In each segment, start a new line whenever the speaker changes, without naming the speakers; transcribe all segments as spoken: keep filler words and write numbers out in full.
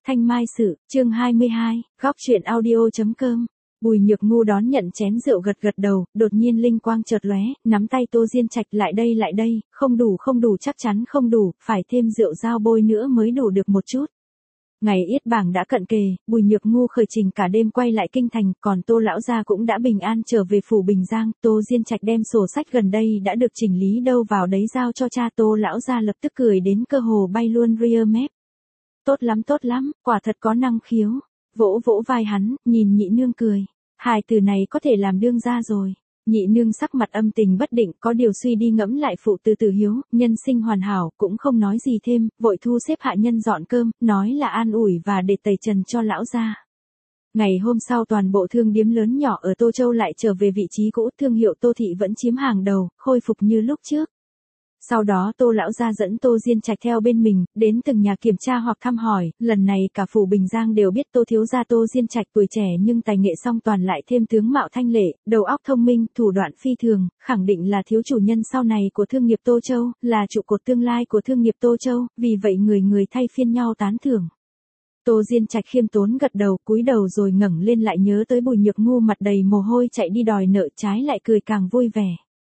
Thanh Mai Sự, chương hai mươi hai, góc truyện audio.com. Bùi Nhược Ngu đón nhận chén rượu gật gật đầu, đột nhiên linh quang chợt lóe, nắm tay Tô Diên Trạch lại đây lại đây, không đủ không đủ chắc chắn không đủ, phải thêm rượu dao bôi nữa mới đủ được một chút. Ngày yết bảng đã cận kề, Bùi Nhược Ngu khởi trình cả đêm quay lại kinh thành, còn Tô lão gia cũng đã bình an trở về phủ Bình Giang. Tô Diên Trạch đem sổ sách gần đây đã được chỉnh lý đâu vào đấy giao cho cha. Tô lão gia lập tức cười đến cơ hồ bay luôn ria mép. Tốt lắm tốt lắm, quả thật có năng khiếu. Vỗ vỗ vai hắn, nhìn nhị nương cười. Hai từ này có thể làm đương gia rồi. Nhị nương sắc mặt âm tình bất định, có điều suy đi ngẫm lại phụ từ từ hiếu, nhân sinh hoàn hảo, cũng không nói gì thêm, vội thu xếp hạ nhân dọn cơm, nói là an ủi và để tẩy trần cho lão gia. Ngày hôm sau toàn bộ thương điếm lớn nhỏ ở Tô Châu lại trở về vị trí cũ, thương hiệu Tô Thị vẫn chiếm hàng đầu, khôi phục như lúc trước. Sau đó Tô lão gia dẫn Tô Diên Trạch theo bên mình, đến từng nhà kiểm tra hoặc thăm hỏi, lần này cả phủ Bình Giang đều biết Tô thiếu gia Tô Diên Trạch tuổi trẻ nhưng tài nghệ song toàn lại thêm tướng mạo thanh lệ, đầu óc thông minh, thủ đoạn phi thường, khẳng định là thiếu chủ nhân sau này của thương nghiệp Tô Châu, là trụ cột tương lai của thương nghiệp Tô Châu, vì vậy người người thay phiên nhau tán thưởng. Tô Diên Trạch khiêm tốn gật đầu, cúi đầu rồi ngẩng lên lại nhớ tới Bùi Nhược Ngu mặt đầy mồ hôi chạy đi đòi nợ, trái lại cười càng vui vẻ.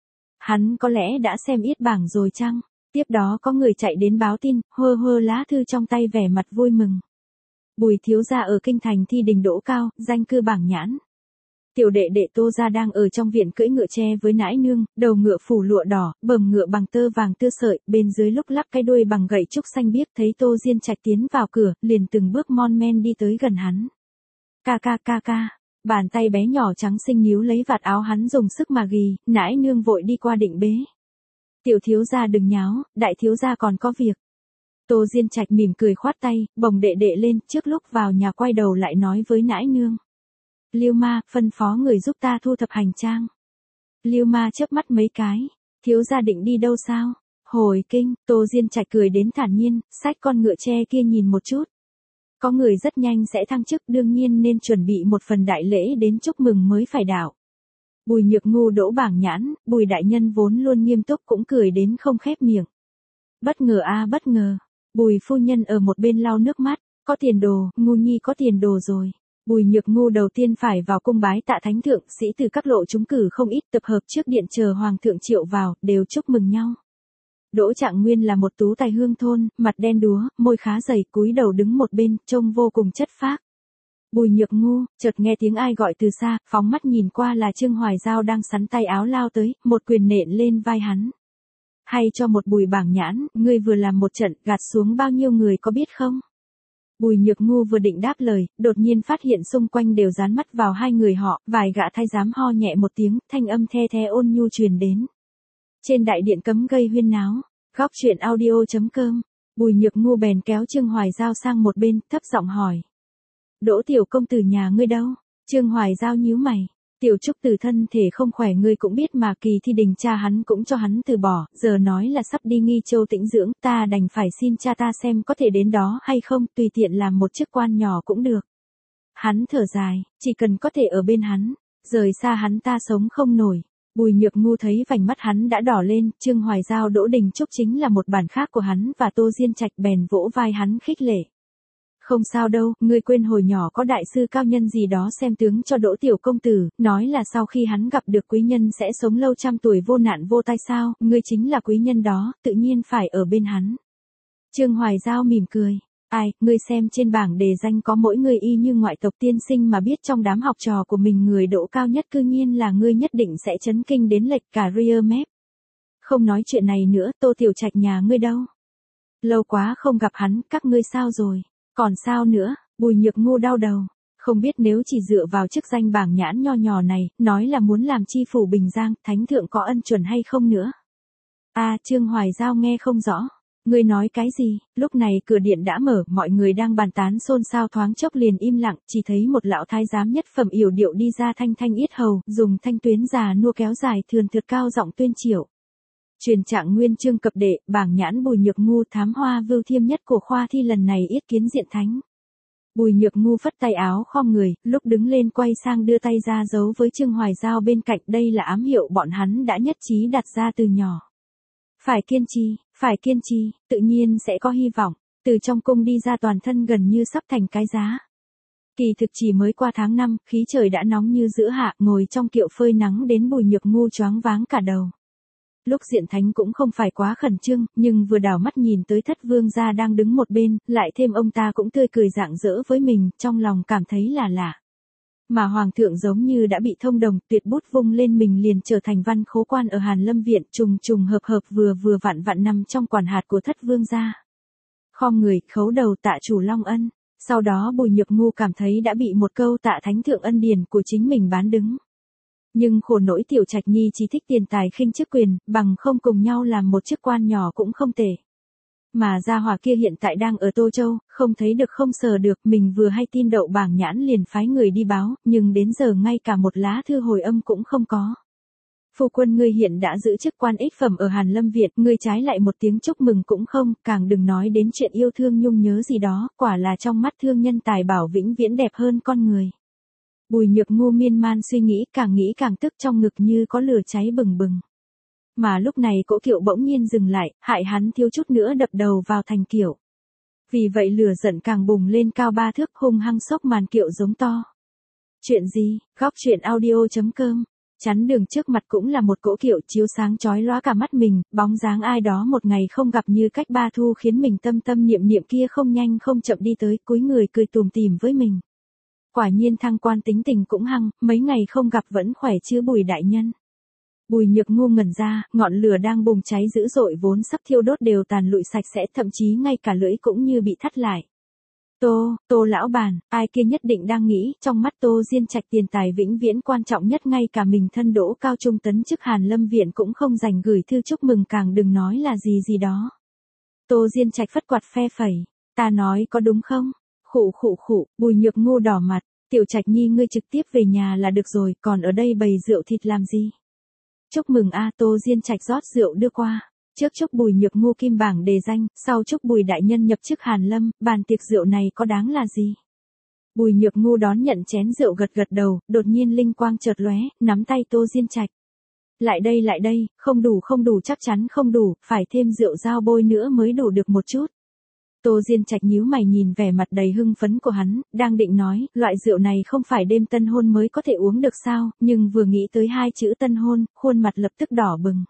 Hắn có lẽ đã xem yết bảng rồi chăng? Tiếp đó có người chạy đến báo tin, hơ hơ lá thư trong tay vẻ mặt vui mừng. Bùi thiếu gia ở kinh thành thi đình đỗ cao, danh cư bảng nhãn. Tiểu đệ đệ Tô gia đang ở trong viện cưỡi ngựa tre với nãi nương, đầu ngựa phủ lụa đỏ, bờm ngựa bằng tơ vàng tưa sợi, bên dưới lúc lắc cái đuôi bằng gậy trúc xanh biếc. Thấy Tô Diên Trạch tiến vào cửa, liền từng bước mon men đi tới gần hắn. Ca ca ca ca. Bàn tay bé nhỏ trắng xinh níu lấy vạt áo hắn dùng sức mà ghi, nãi nương vội đi qua định bế. Tiểu thiếu gia đừng nháo, đại thiếu gia còn có việc. Tô Diên Trạch mỉm cười khoát tay, bồng đệ đệ lên, trước lúc vào nhà quay đầu lại nói với nãi nương. Liêu ma, phân phó người giúp ta thu thập hành trang. Liêu ma chớp mắt mấy cái, thiếu gia định đi đâu sao? Hồi kinh, Tô Diên Trạch cười đến thản nhiên, xách con ngựa tre kia nhìn một chút. Có người rất nhanh sẽ thăng chức, đương nhiên nên chuẩn bị một phần đại lễ đến chúc mừng mới phải đạo. Bùi Nhược Ngu đỗ bảng nhãn, Bùi đại nhân vốn luôn nghiêm túc cũng cười đến không khép miệng. Bất ngờ a à, bất ngờ. Bùi phu nhân ở một bên lau nước mắt, có tiền đồ, Ngu nhi có tiền đồ rồi. Bùi Nhược Ngu đầu tiên phải vào cung bái tạ thánh thượng, sĩ từ các lộ chúng cử không ít, tập hợp trước điện chờ hoàng thượng triệu vào, đều chúc mừng nhau. Đỗ Trạng Nguyên là một tú tài hương thôn, mặt đen đúa, môi khá dày, cúi đầu đứng một bên, trông vô cùng chất phác. Bùi Nhược Ngu, chợt nghe tiếng ai gọi từ xa, phóng mắt nhìn qua là Trương Hoài Giao đang sắn tay áo lao tới, một quyền nện lên vai hắn. Hay cho một Bùi bảng nhãn, ngươi vừa làm một trận, gạt xuống bao nhiêu người có biết không? Bùi Nhược Ngu vừa định đáp lời, đột nhiên phát hiện xung quanh đều dán mắt vào hai người họ, vài gã thái giám ho nhẹ một tiếng, thanh âm the the ôn nhu truyền đến. Trên đại điện cấm gây huyên náo, góc truyện audio.com, Bùi Nhược Ngu bèn kéo Trương Hoài Giao sang một bên, thấp giọng hỏi. Đỗ tiểu công tử nhà ngươi đâu? Trương Hoài Giao nhíu mày. Tiểu Trúc Tử thân thể không khỏe ngươi cũng biết mà, kỳ thi đình cha hắn cũng cho hắn từ bỏ, giờ nói là sắp đi Nghi Châu tĩnh dưỡng, ta đành phải xin cha ta xem có thể đến đó hay không, tùy tiện làm một chức quan nhỏ cũng được. Hắn thở dài, chỉ cần có thể ở bên hắn, rời xa hắn ta sống không nổi. Bùi Nhược Ngu thấy vành mắt hắn đã đỏ lên, Trương Hoài Giao Đỗ Đình Trúc chính là một bản khác của hắn và Tô Diên Trạch bèn vỗ vai hắn khích lệ. Không sao đâu, ngươi quên hồi nhỏ có đại sư cao nhân gì đó xem tướng cho Đỗ tiểu công tử, nói là sau khi hắn gặp được quý nhân sẽ sống lâu trăm tuổi vô nạn vô tai sao, ngươi chính là quý nhân đó, tự nhiên phải ở bên hắn. Trương Hoài Giao mỉm cười. Ai, ngươi xem trên bảng đề danh có mỗi người y như ngoại tộc tiên sinh mà biết trong đám học trò của mình người đỗ cao nhất cư nhiên là ngươi, nhất định sẽ chấn kinh đến lệch cả ria mép. Không nói chuyện này nữa, Tô Tiểu Trạch nhà ngươi đâu? Lâu quá không gặp hắn, các ngươi sao rồi? Còn sao nữa? Bùi Nhược Ngu đau đầu. Không biết nếu chỉ dựa vào chức danh bảng nhãn nho nhỏ này, nói là muốn làm chi phủ Bình Giang, thánh thượng có ân chuẩn hay không nữa? À, Trương Hoài Giao nghe không rõ. Ngươi nói cái gì? Lúc này cửa điện đã mở, mọi người đang bàn tán xôn xao thoáng chốc liền im lặng, chỉ thấy một lão thái giám nhất phẩm yểu điệu đi ra thanh thanh yết hầu, dùng thanh tuyến già nua kéo dài thườn thượt cao giọng tuyên triệu. Truyền Trạng Nguyên Trương cập đệ, bảng nhãn Bùi Nhược Ngu thám hoa vưu thiêm nhất của khoa thi lần này yết kiến diện thánh. Bùi Nhược Ngu phất tay áo khom người, lúc đứng lên quay sang đưa tay ra giấu với Trương Hoài Giao bên cạnh, đây là ám hiệu bọn hắn đã nhất trí đặt ra từ nhỏ. Phải kiên trì, phải kiên trì, tự nhiên sẽ có hy vọng. Từ trong cung đi ra toàn thân gần như sắp thành cái giá. Kỳ thực chỉ mới qua tháng năm, khí trời đã nóng như giữa hạ, ngồi trong kiệu phơi nắng đến Bùi Nhược Ngu choáng váng cả đầu. Lúc Diện Thánh cũng không phải quá khẩn trương, nhưng vừa đảo mắt nhìn tới Thất Vương gia đang đứng một bên, lại thêm ông ta cũng tươi cười rạng rỡ với mình, trong lòng cảm thấy là lạ. Mà Hoàng thượng giống như đã bị thông đồng, tuyệt bút vung lên mình liền trở thành văn khố quan ở Hàn Lâm Viện, trùng trùng hợp hợp vừa vừa vặn vặn nằm trong quản hạt của Thất Vương gia. Khom người, khấu đầu tạ chủ Long Ân. Sau đó Bùi Nhược Ngu cảm thấy đã bị một câu tạ thánh thượng ân điển của chính mình bán đứng. Nhưng khổ nỗi Tiểu Trạch Nhi chỉ thích tiền tài khinh chức quyền, bằng không cùng nhau làm một chức quan nhỏ cũng không tệ. Mà gia hỏa kia hiện tại đang ở Tô Châu, không thấy được không sờ được, mình vừa hay tin đậu bảng nhãn liền phái người đi báo, nhưng đến giờ ngay cả một lá thư hồi âm cũng không có. Phu quân ngươi hiện đã giữ chức quan ích phẩm ở Hàn Lâm Viện, ngươi trái lại một tiếng chúc mừng cũng không, càng đừng nói đến chuyện yêu thương nhung nhớ gì đó, quả là trong mắt thương nhân tài bảo vĩnh viễn đẹp hơn con người. Bùi Nhược Ngu miên man suy nghĩ, càng nghĩ càng tức, trong ngực như có lửa cháy bừng bừng. Mà lúc này cỗ kiệu bỗng nhiên dừng lại, hại hắn thiếu chút nữa đập đầu vào thành kiệu. Vì vậy lửa giận càng bùng lên cao ba thước, hung hăng xốc màn kiệu giống to. Chuyện gì? Góc truyện audio chấm com. Chắn đường trước mặt cũng là một cỗ kiệu chiếu sáng chói lóa cả mắt mình, bóng dáng ai đó một ngày không gặp như cách ba thu khiến mình tâm tâm niệm niệm kia không nhanh không chậm đi tới, cúi người cười tùm tìm với mình. Quả nhiên thăng quan tính tình cũng hăng, mấy ngày không gặp vẫn khỏe chứ Bùi đại nhân. Bùi Nhược Ngu ngẩn ra, ngọn lửa đang bùng cháy dữ dội vốn sắp thiêu đốt đều tàn lụi sạch sẽ, thậm chí ngay cả lưỡi cũng như bị thắt lại. Tô, Tô lão bản, ai kia nhất định đang nghĩ, trong mắt Tô Diên Trạch tiền tài vĩnh viễn quan trọng nhất, ngay cả mình thân đỗ cao trung tấn chức Hàn Lâm Viện cũng không dành gửi thư chúc mừng, càng đừng nói là gì gì đó. Tô Diên Trạch phất quạt phe phẩy, ta nói có đúng không? Khụ khụ khụ, Bùi Nhược Ngu đỏ mặt, Tiểu Trạch Nhi ngươi trực tiếp về nhà là được rồi, còn ở đây bày rượu thịt làm gì? Chúc mừng a. Tô Diên Trạch rót rượu đưa qua. Trước chúc Bùi Nhược Ngu kim bảng đề danh, sau chúc Bùi đại nhân nhập chức Hàn Lâm, bàn tiệc rượu này có đáng là gì? Bùi Nhược Ngu đón nhận chén rượu gật gật đầu, đột nhiên linh quang chợt lóe, nắm tay Tô Diên Trạch. Lại đây lại đây, không đủ không đủ, chắc chắn không đủ, phải thêm rượu dao bôi nữa mới đủ được một chút. Tô Diên Trạch nhíu mày nhìn vẻ mặt đầy hưng phấn của hắn, đang định nói, loại rượu này không phải đêm tân hôn mới có thể uống được sao, nhưng vừa nghĩ tới hai chữ tân hôn, khuôn mặt lập tức đỏ bừng.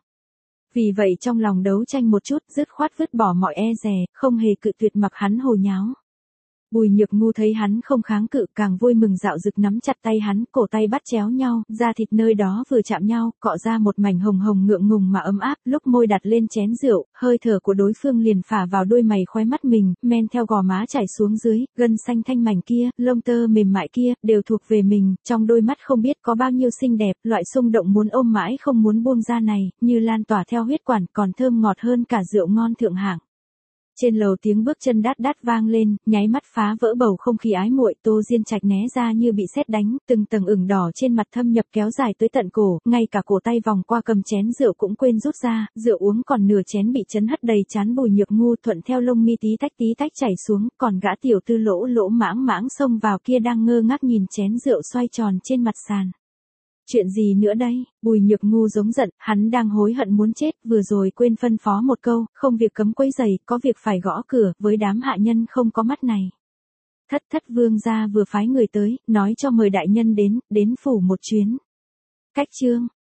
Vì vậy trong lòng đấu tranh một chút, dứt khoát vứt bỏ mọi e dè, không hề cự tuyệt mặc hắn hồ nháo. Bùi Nhược Ngu thấy hắn không kháng cự, càng vui mừng dạo dực nắm chặt tay hắn, cổ tay bắt chéo nhau, da thịt nơi đó vừa chạm nhau, cọ ra một mảnh hồng hồng ngượng ngùng mà ấm áp, lúc môi đặt lên chén rượu, hơi thở của đối phương liền phả vào đôi mày khóe mắt mình, men theo gò má chảy xuống dưới, gân xanh thanh mảnh kia, lông tơ mềm mại kia, đều thuộc về mình, trong đôi mắt không biết có bao nhiêu xinh đẹp, loại xung động muốn ôm mãi không muốn buông ra này, như lan tỏa theo huyết quản, còn thơm ngọt hơn cả rượu ngon thượng hạng. Trên lầu tiếng bước chân đát đát vang lên, nháy mắt phá vỡ bầu không khí ái muội. Tô Diên Trạch né ra như bị sét đánh, từng tầng ửng đỏ trên mặt thâm nhập kéo dài tới tận cổ, ngay cả cổ tay vòng qua cầm chén rượu cũng quên rút ra, rượu uống còn nửa chén bị chấn hất đầy trán Bùi Nhược Ngu, thuận theo lông mi tí tách tí tách chảy xuống, còn gã tiểu tư lỗ lỗ mãng mãng xông vào kia đang ngơ ngác nhìn chén rượu xoay tròn trên mặt sàn. Chuyện gì nữa đây? Bùi Nhược Ngu giống giận, hắn đang hối hận muốn chết, vừa rồi quên phân phó một câu, không việc cấm quấy giày, có việc phải gõ cửa, với đám hạ nhân không có mắt này. Thất thất vương gia vừa phái người tới, nói cho mời đại nhân đến, đến phủ một chuyến. Cách chương.